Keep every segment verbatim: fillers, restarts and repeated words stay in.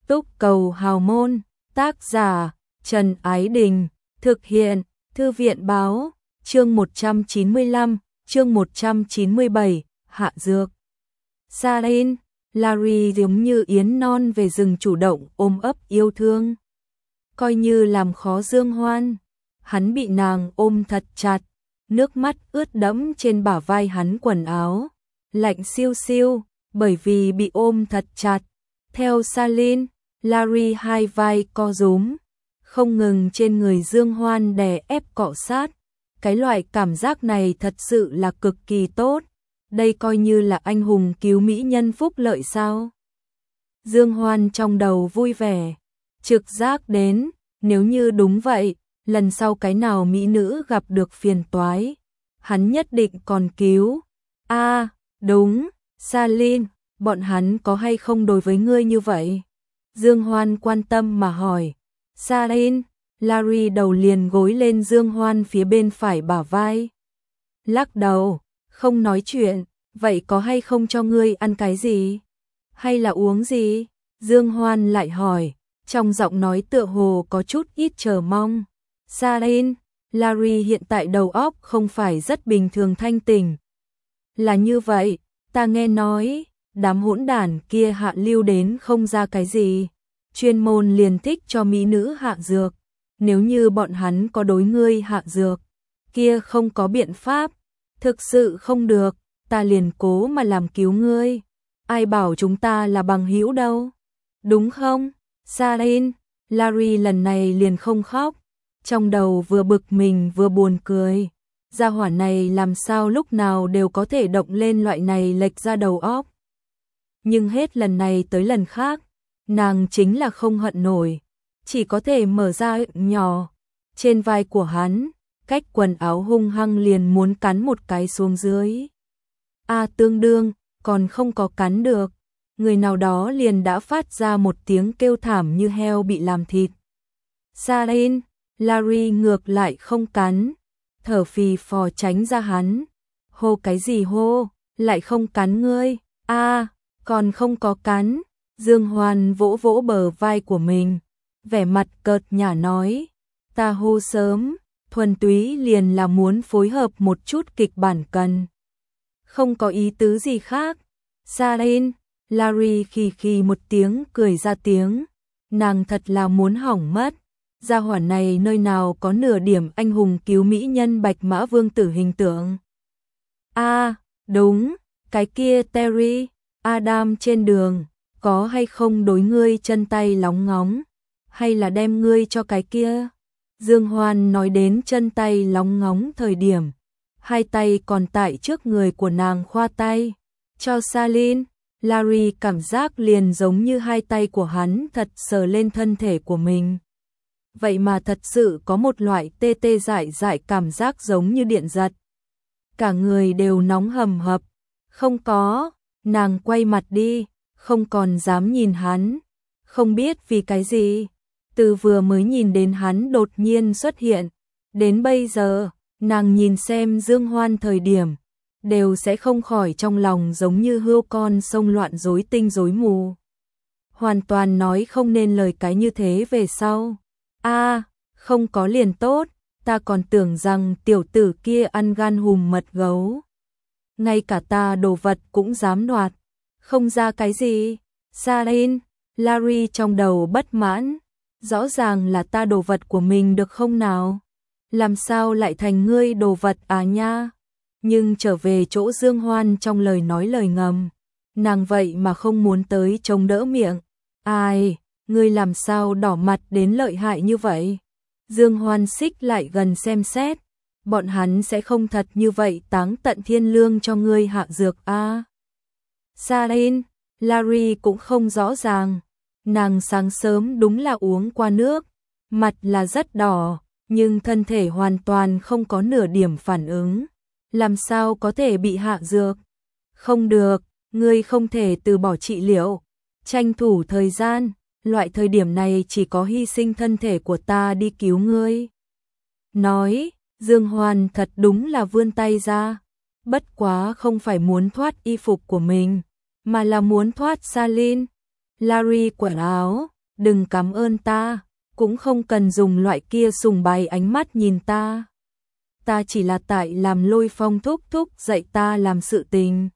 Túc cầu hào môn, tác giả Trần Ái Đình, thực hiện Thư viện báo, chương một trăm chín mươi lăm, chương một trăm chín mươi bảy, hạ dược. Sarin, Larry giống như yến non về rừng chủ động ôm ấp yêu thương. Coi như làm khó Dương Hoan, hắn bị nàng ôm thật chặt, nước mắt ướt đẫm trên bả vai hắn quần áo, lạnh siêu siêu, bởi vì bị ôm thật chặt. Theo Sarin, Larry hai vai co rúm, không ngừng trên người Dương Hoan đè ép cọ sát. Cái loại cảm giác này thật sự là cực kỳ tốt. Đây coi như là anh hùng cứu mỹ nhân phúc lợi sao? Dương Hoan trong đầu vui vẻ, trực giác đến, nếu như đúng vậy, lần sau cái nào mỹ nữ gặp được phiền toái, hắn nhất định còn cứu. A, à, đúng, Sarin, bọn hắn có hay không đối với ngươi như vậy? Dương Hoan quan tâm mà hỏi. Sarin, Larry đầu liền gối lên Dương Hoan phía bên phải bả vai. Lắc đầu, không nói chuyện, vậy có hay không cho ngươi ăn cái gì? Hay là uống gì? Dương Hoan lại hỏi, trong giọng nói tựa hồ có chút ít chờ mong. Sarin, Larry hiện tại đầu óc không phải rất bình thường thanh tỉnh. Là như vậy, ta nghe nói, đám hỗn đản kia hạ lưu đến không ra cái gì, chuyên môn liền thích cho mỹ nữ hạ dược. Nếu như bọn hắn có đối ngươi hạ dược, kia không có biện pháp, thực sự không được, ta liền cố mà làm cứu ngươi. Ai bảo chúng ta là bằng hữu đâu, đúng không? Sarin, Larry lần này liền không khóc, trong đầu vừa bực mình vừa buồn cười. Gia hỏa này làm sao lúc nào đều có thể động lên loại này lệch ra đầu óc. Nhưng hết lần này tới lần khác, nàng chính là không hận nổi, chỉ có thể mở ra nhỏ trên vai của hắn, cách quần áo hung hăng liền muốn cắn một cái xuống dưới. A à, tương đương, còn không có cắn được, người nào đó liền đã phát ra một tiếng kêu thảm như heo bị làm thịt. Sarin, Larry ngược lại không cắn, thở phì phò tránh ra hắn. Hô cái gì hô, lại không cắn ngươi? A, à, còn không có cắn. Dương Hoan vỗ vỗ bờ vai của mình, vẻ mặt cợt nhả nói, ta hô sớm, thuần túy liền là muốn phối hợp một chút kịch bản cần. Không có ý tứ gì khác. Sarin, Larry khì khì một tiếng cười ra tiếng, nàng thật là muốn hỏng mất. Gia hỏa này nơi nào có nửa điểm anh hùng cứu mỹ nhân bạch mã vương tử hình tượng. A, à, đúng, cái kia Terry, Adam trên đường, có hay không đối ngươi chân tay lóng ngóng, hay là đem ngươi cho cái kia? Dương Hoan nói đến chân tay lóng ngóng thời điểm, hai tay còn tại trước người của nàng khoa tay, cho Sarin. Larry cảm giác liền giống như hai tay của hắn thật sờ lên thân thể của mình. Vậy mà thật sự có một loại tê tê dại dại cảm giác giống như điện giật. Cả người đều nóng hầm hập. Không có, nàng quay mặt đi, không còn dám nhìn hắn. Không biết vì cái gì, từ vừa mới nhìn đến hắn đột nhiên xuất hiện, đến bây giờ, nàng nhìn xem Dương Hoan thời điểm, đều sẽ không khỏi trong lòng giống như hươu con sông loạn rối tinh rối mù. Hoàn toàn nói không nên lời cái như thế về sau. A, à, không có liền tốt, ta còn tưởng rằng tiểu tử kia ăn gan hùm mật gấu. Ngay cả ta đồ vật cũng dám đoạt, không ra cái gì. Sarin, Larry trong đầu bất mãn, rõ ràng là ta đồ vật của mình được không nào? Làm sao lại thành ngươi đồ vật à nha? Nhưng trở về chỗ Dương Hoan trong lời nói lời ngầm, nàng vậy mà không muốn tới chống đỡ miệng. Ai, ngươi làm sao đỏ mặt đến lợi hại như vậy? Dương Hoan xích lại gần xem xét, bọn hắn sẽ không thật như vậy táng tận thiên lương cho ngươi hạ dược a. À? Sarin, Larry cũng không rõ ràng, nàng sáng sớm đúng là uống qua nước, mặt là rất đỏ, nhưng thân thể hoàn toàn không có nửa điểm phản ứng. Làm sao có thể bị hạ dược? Không được, ngươi không thể từ bỏ trị liệu, tranh thủ thời gian, loại thời điểm này chỉ có hy sinh thân thể của ta đi cứu ngươi. Nói, Dương Hoan thật đúng là vươn tay ra, bất quá không phải muốn thoát y phục của mình, mà là muốn thoát Sarin. Larry quần áo, đừng cảm ơn ta, cũng không cần dùng loại kia sùng bái ánh mắt nhìn ta. Ta chỉ là tại làm Lôi Phong thúc thúc dạy ta làm sự tình.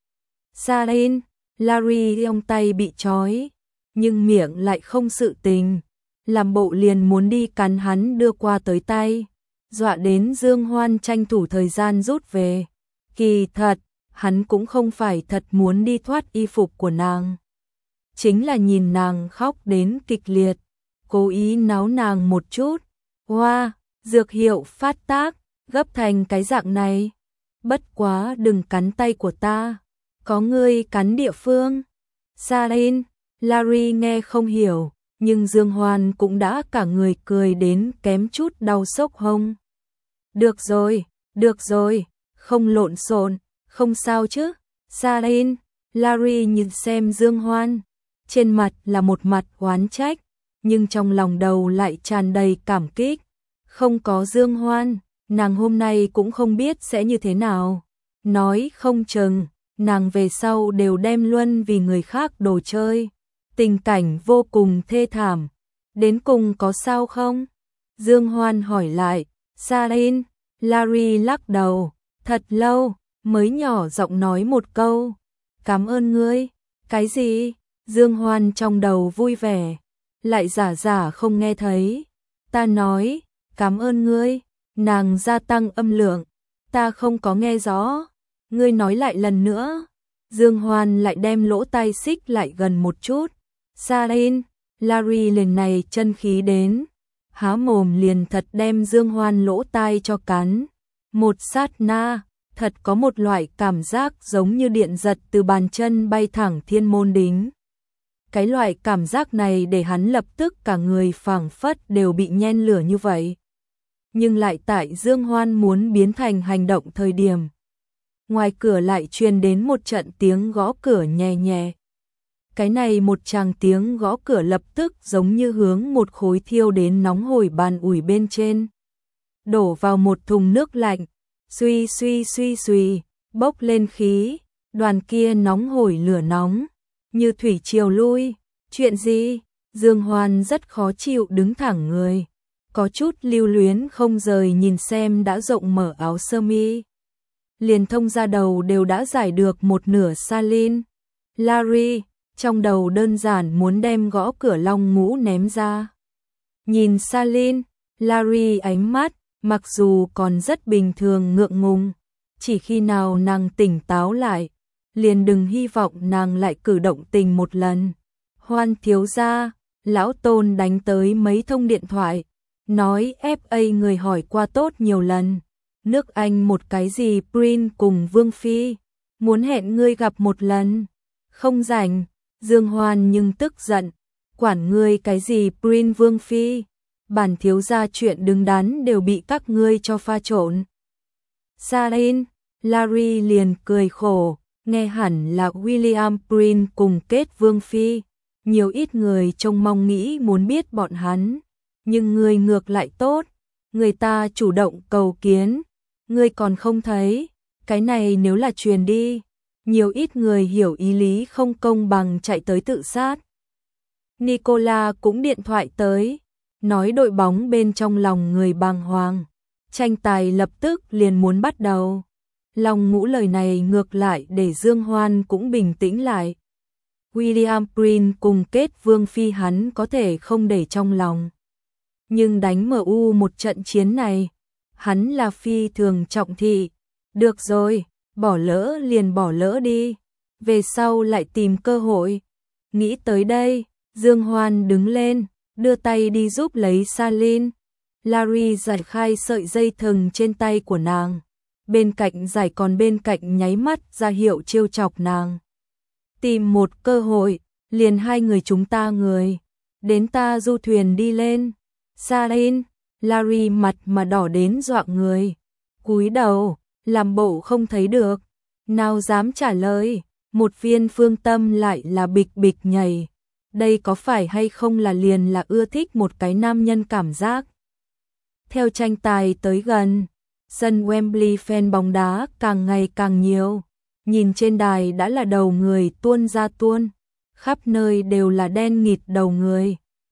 Salin, Larry ông tay bị trói, nhưng miệng lại không sự tình, làm bộ liền muốn đi cắn hắn đưa qua tới tay, dọa đến Dương Hoan tranh thủ thời gian rút về. Kỳ thật, hắn cũng không phải thật muốn đi thoát y phục của nàng. Chính là nhìn nàng khóc đến kịch liệt, cố ý náo nàng một chút. Hoa, wow, dược hiệu phát tác, gấp thành cái dạng này. Bất quá đừng cắn tay của ta, có ngươi cắn địa phương. Salin, Larry nghe không hiểu, nhưng Dương Hoan cũng đã cả người cười đến kém chút đau sốc hông. Được rồi, được rồi, không lộn xộn, không sao chứ. Salin, Larry nhìn xem Dương Hoan, trên mặt là một mặt oán trách, nhưng trong lòng đầu lại tràn đầy cảm kích. Không có Dương Hoan, nàng hôm nay cũng không biết sẽ như thế nào. Nói không chừng, nàng về sau đều đem luân vì người khác đồ chơi. Tình cảnh vô cùng thê thảm. Đến cùng có sao không? Dương Hoan hỏi lại. Salin, Larry lắc đầu, thật lâu mới nhỏ giọng nói một câu. Cảm ơn ngươi. Cái gì? Dương Hoan trong đầu vui vẻ, lại giả giả không nghe thấy. Ta nói, cảm ơn ngươi. Nàng gia tăng âm lượng. Ta không có nghe rõ. Ngươi nói lại lần nữa. Dương Hoan lại đem lỗ tai xích lại gần một chút. Salin, Larry lần này chân khí đến, há mồm liền thật đem Dương Hoan lỗ tai cho cắn. Một sát na, thật có một loại cảm giác giống như điện giật từ bàn chân bay thẳng thiên môn đính. Cái loại cảm giác này để hắn lập tức cả người phảng phất đều bị nhen lửa như vậy. Nhưng lại tại Dương Hoan muốn biến thành hành động thời điểm, ngoài cửa lại truyền đến một trận tiếng gõ cửa nhẹ nhẹ. Cái này một tràng tiếng gõ cửa lập tức giống như hướng một khối thiêu đến nóng hổi bàn ủi bên trên, đổ vào một thùng nước lạnh, suy suy suy suy, bốc lên khí, đoàn kia nóng hổi lửa nóng, như thủy triều lui. Chuyện gì? Dương Hoan rất khó chịu đứng thẳng người, có chút lưu luyến không rời nhìn xem đã rộng mở áo sơ mi. Liền thông ra đầu đều đã giải được một nửa. Salin, Larry, trong đầu đơn giản muốn đem gõ cửa long ngũ ném ra. Nhìn Salin, Larry ánh mắt, mặc dù còn rất bình thường ngượng ngùng, chỉ khi nào nàng tỉnh táo lại, liền đừng hy vọng nàng lại cử động tình một lần. Hoan thiếu gia, lão Tôn đánh tới mấy thông điện thoại, nói ép a người hỏi qua tốt nhiều lần. Nước Anh một cái gì Prince cùng Vương Phi, muốn hẹn ngươi gặp một lần. Không rảnh. Dương Hoan nhưng tức giận, quản ngươi cái gì Prince Vương Phi, bản thiếu gia chuyện đứng đắn đều bị các ngươi cho pha trộn. Salin, Larry liền cười khổ, nghe hẳn là William Prince cùng kết Vương Phi, nhiều ít người trông mong nghĩ muốn biết bọn hắn, nhưng ngươi ngược lại tốt, người ta chủ động cầu kiến, ngươi còn không thấy, cái này nếu là truyền đi, nhiều ít người hiểu ý lý không công bằng chạy tới tự sát. Nicola cũng điện thoại tới, nói đội bóng bên trong lòng người bàng hoàng, tranh tài lập tức liền muốn bắt đầu. Long ngũ lời này ngược lại để Dương Hoan cũng bình tĩnh lại. William Prince cùng kết Vương Phi hắn có thể không để trong lòng, nhưng đánh em u một trận chiến này, hắn là phi thường trọng thị. Được rồi, bỏ lỡ liền bỏ lỡ đi, về sau lại tìm cơ hội. Nghĩ tới đây, Dương Hoan đứng lên, đưa tay đi giúp lấy Salin. Larry giải khai sợi dây thừng trên tay của nàng, bên cạnh giải còn bên cạnh nháy mắt ra hiệu trêu chọc nàng. Tìm một cơ hội, liền hai người chúng ta người, đến ta du thuyền đi lên. Salin, Larry mặt mà đỏ đến dọa người, cúi đầu, làm bộ không thấy được, nào dám trả lời, một viên phương tâm lại là bịch bịch nhảy. Đây có phải hay không là liền là ưa thích một cái nam nhân cảm giác. Theo tranh tài tới gần, sân Wembley fan bóng đá càng ngày càng nhiều, nhìn trên đài đã là đầu người tuôn ra tuôn, khắp nơi đều là đen nghịt đầu người,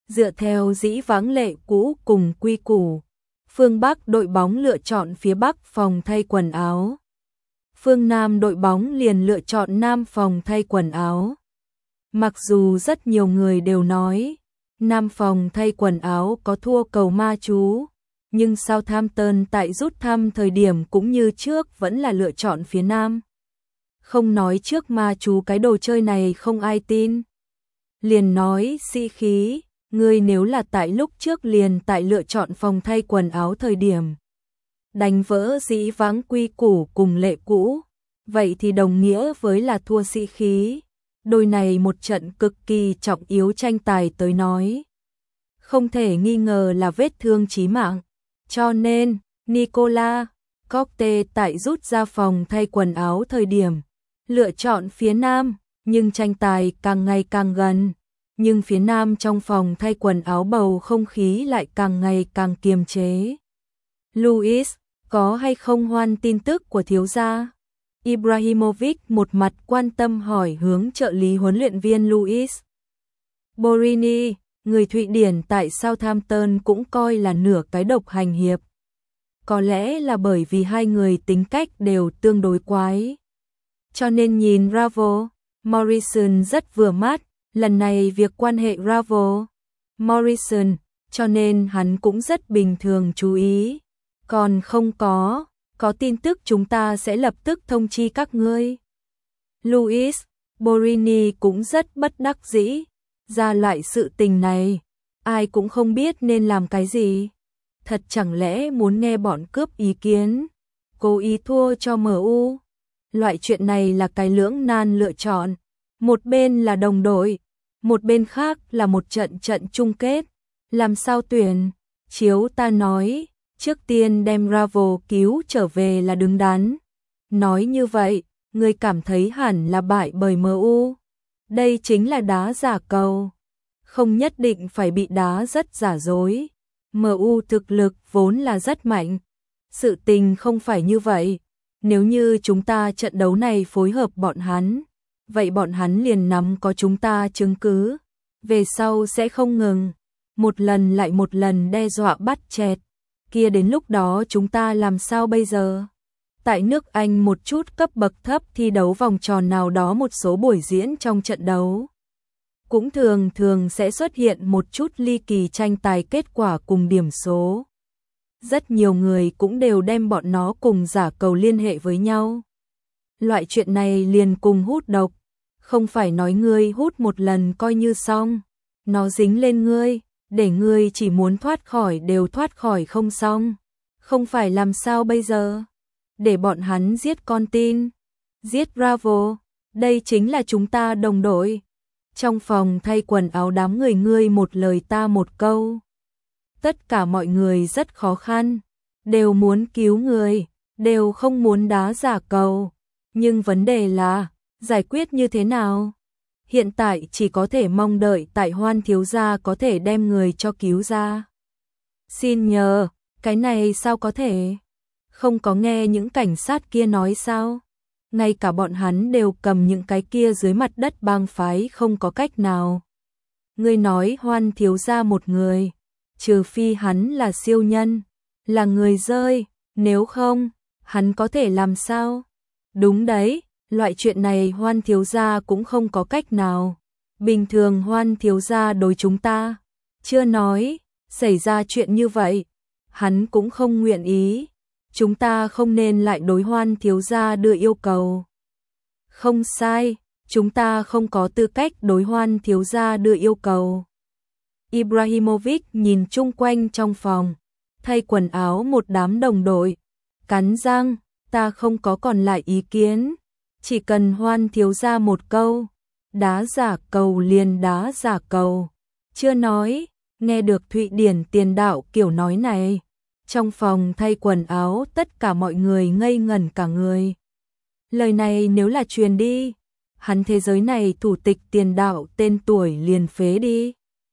Dựa theo dĩ vãng lệ cũ cùng quy củ, phương Bắc đội bóng lựa chọn phía Bắc phòng thay quần áo. Phương Nam đội bóng liền lựa chọn Nam phòng thay quần áo. Mặc dù rất nhiều người đều nói, Nam phòng thay quần áo có thua cầu ma chú, nhưng Southampton tại rút thăm thời điểm cũng như trước vẫn là lựa chọn phía Nam. Không nói trước ma chú cái đồ chơi này không ai tin. Liền nói sĩ khí, ngươi nếu là tại lúc trước liền tại lựa chọn phòng thay quần áo thời điểm đánh vỡ dĩ vãng quy củ cùng lệ cũ, vậy thì đồng nghĩa với là thua sĩ khí. Đôi này một trận cực kỳ trọng yếu tranh tài tới nói, không thể nghi ngờ là vết thương chí mạng. Cho nên, Nicola Coste tại rút ra phòng thay quần áo thời điểm lựa chọn phía Nam, nhưng tranh tài càng ngày càng gần, nhưng phía Nam trong phòng thay quần áo bầu không khí lại càng ngày càng kiềm chế. Luis, có hay không hoan tin tức của thiếu gia? Ibrahimovic một mặt quan tâm hỏi hướng trợ lý huấn luyện viên Luis Borini, người Thụy Điển tại Southampton cũng coi là nửa cái độc hành hiệp. Có lẽ là bởi vì hai người tính cách đều tương đối quái, cho nên nhìn Bravo Morrison rất vừa mắt. Lần này việc quan hệ Bravo Morrison, cho nên hắn cũng rất bình thường chú ý. Còn không có, có tin tức chúng ta sẽ lập tức thông chi các ngươi. Luis Borini cũng rất bất đắc dĩ. Ra loại sự tình này, ai cũng không biết nên làm cái gì. Thật chẳng lẽ muốn nghe bọn cướp ý kiến, cố ý thua cho em u. Loại chuyện này là cái lưỡng nan lựa chọn. Một bên là đồng đội, một bên khác là một trận trận chung kết. Làm sao tuyển? Chiếu ta nói, trước tiên đem Bravo cứu trở về là đứng đắn. Nói như vậy, người cảm thấy hẳn là bại bởi em u. Đây chính là đá giả cầu. Không nhất định phải bị đá rất giả dối. em u thực lực vốn là rất mạnh. Sự tình không phải như vậy. Nếu như chúng ta trận đấu này phối hợp bọn hắn, vậy bọn hắn liền nắm có chúng ta chứng cứ. Về sau sẽ không ngừng. Một lần lại một lần đe dọa bắt chẹt. Kia đến lúc đó chúng ta làm sao bây giờ? Tại nước Anh một chút cấp bậc thấp thi đấu vòng tròn nào đó một số buổi diễn trong trận đấu cũng thường thường sẽ xuất hiện một chút ly kỳ tranh tài kết quả cùng điểm số. Rất nhiều người cũng đều đem bọn nó cùng giả cầu liên hệ với nhau. Loại chuyện này liền cùng hút độc, không phải nói ngươi hút một lần coi như xong, nó dính lên ngươi, để ngươi chỉ muốn thoát khỏi đều thoát khỏi không xong. Không phải làm sao bây giờ? Để bọn hắn giết con tin, giết Bravo, đây chính là chúng ta đồng đội. Trong phòng thay quần áo đám người ngươi một lời ta một câu. Tất cả mọi người rất khó khăn, đều muốn cứu người, đều không muốn đá giả cầu. Nhưng vấn đề là, giải quyết như thế nào? Hiện tại chỉ có thể mong đợi tại Hoan thiếu gia có thể đem người cho cứu ra. Xin nhờ, cái này sao có thể? Không có nghe những cảnh sát kia nói sao? Ngay cả bọn hắn đều cầm những cái kia dưới mặt đất bang phái không có cách nào. Ngươi nói Hoan thiếu gia một người, trừ phi hắn là siêu nhân, là người rơi, nếu không, hắn có thể làm sao? Đúng đấy, loại chuyện này Hoan thiếu gia cũng không có cách nào. Bình thường Hoan thiếu gia đối chúng ta, chưa nói, xảy ra chuyện như vậy, hắn cũng không nguyện ý. Chúng ta không nên lại đối Hoan thiếu gia đưa yêu cầu. Không sai, chúng ta không có tư cách đối Hoan thiếu gia đưa yêu cầu. Ibrahimovic nhìn chung quanh trong phòng, thay quần áo một đám đồng đội, cắn răng, ta không có còn lại ý kiến, chỉ cần Hoan thiếu gia một câu, đá giả cầu liền đá giả cầu. Chưa nói, nghe được Thụy Điển tiền đạo kiểu nói này, trong phòng thay quần áo tất cả mọi người ngây ngẩn cả người. Lời này nếu là truyền đi, hắn thế giới này thủ tịch tiền đạo tên tuổi liền phế đi.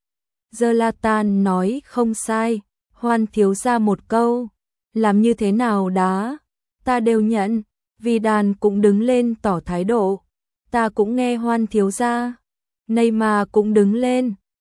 Zlatan nói không sai, Hoan thiếu gia một câu, làm như thế nào đá, ta đều nhận. Vidal cũng đứng lên tỏ thái độ, ta cũng nghe Hoan thiếu gia. Neymar cũng đứng lên,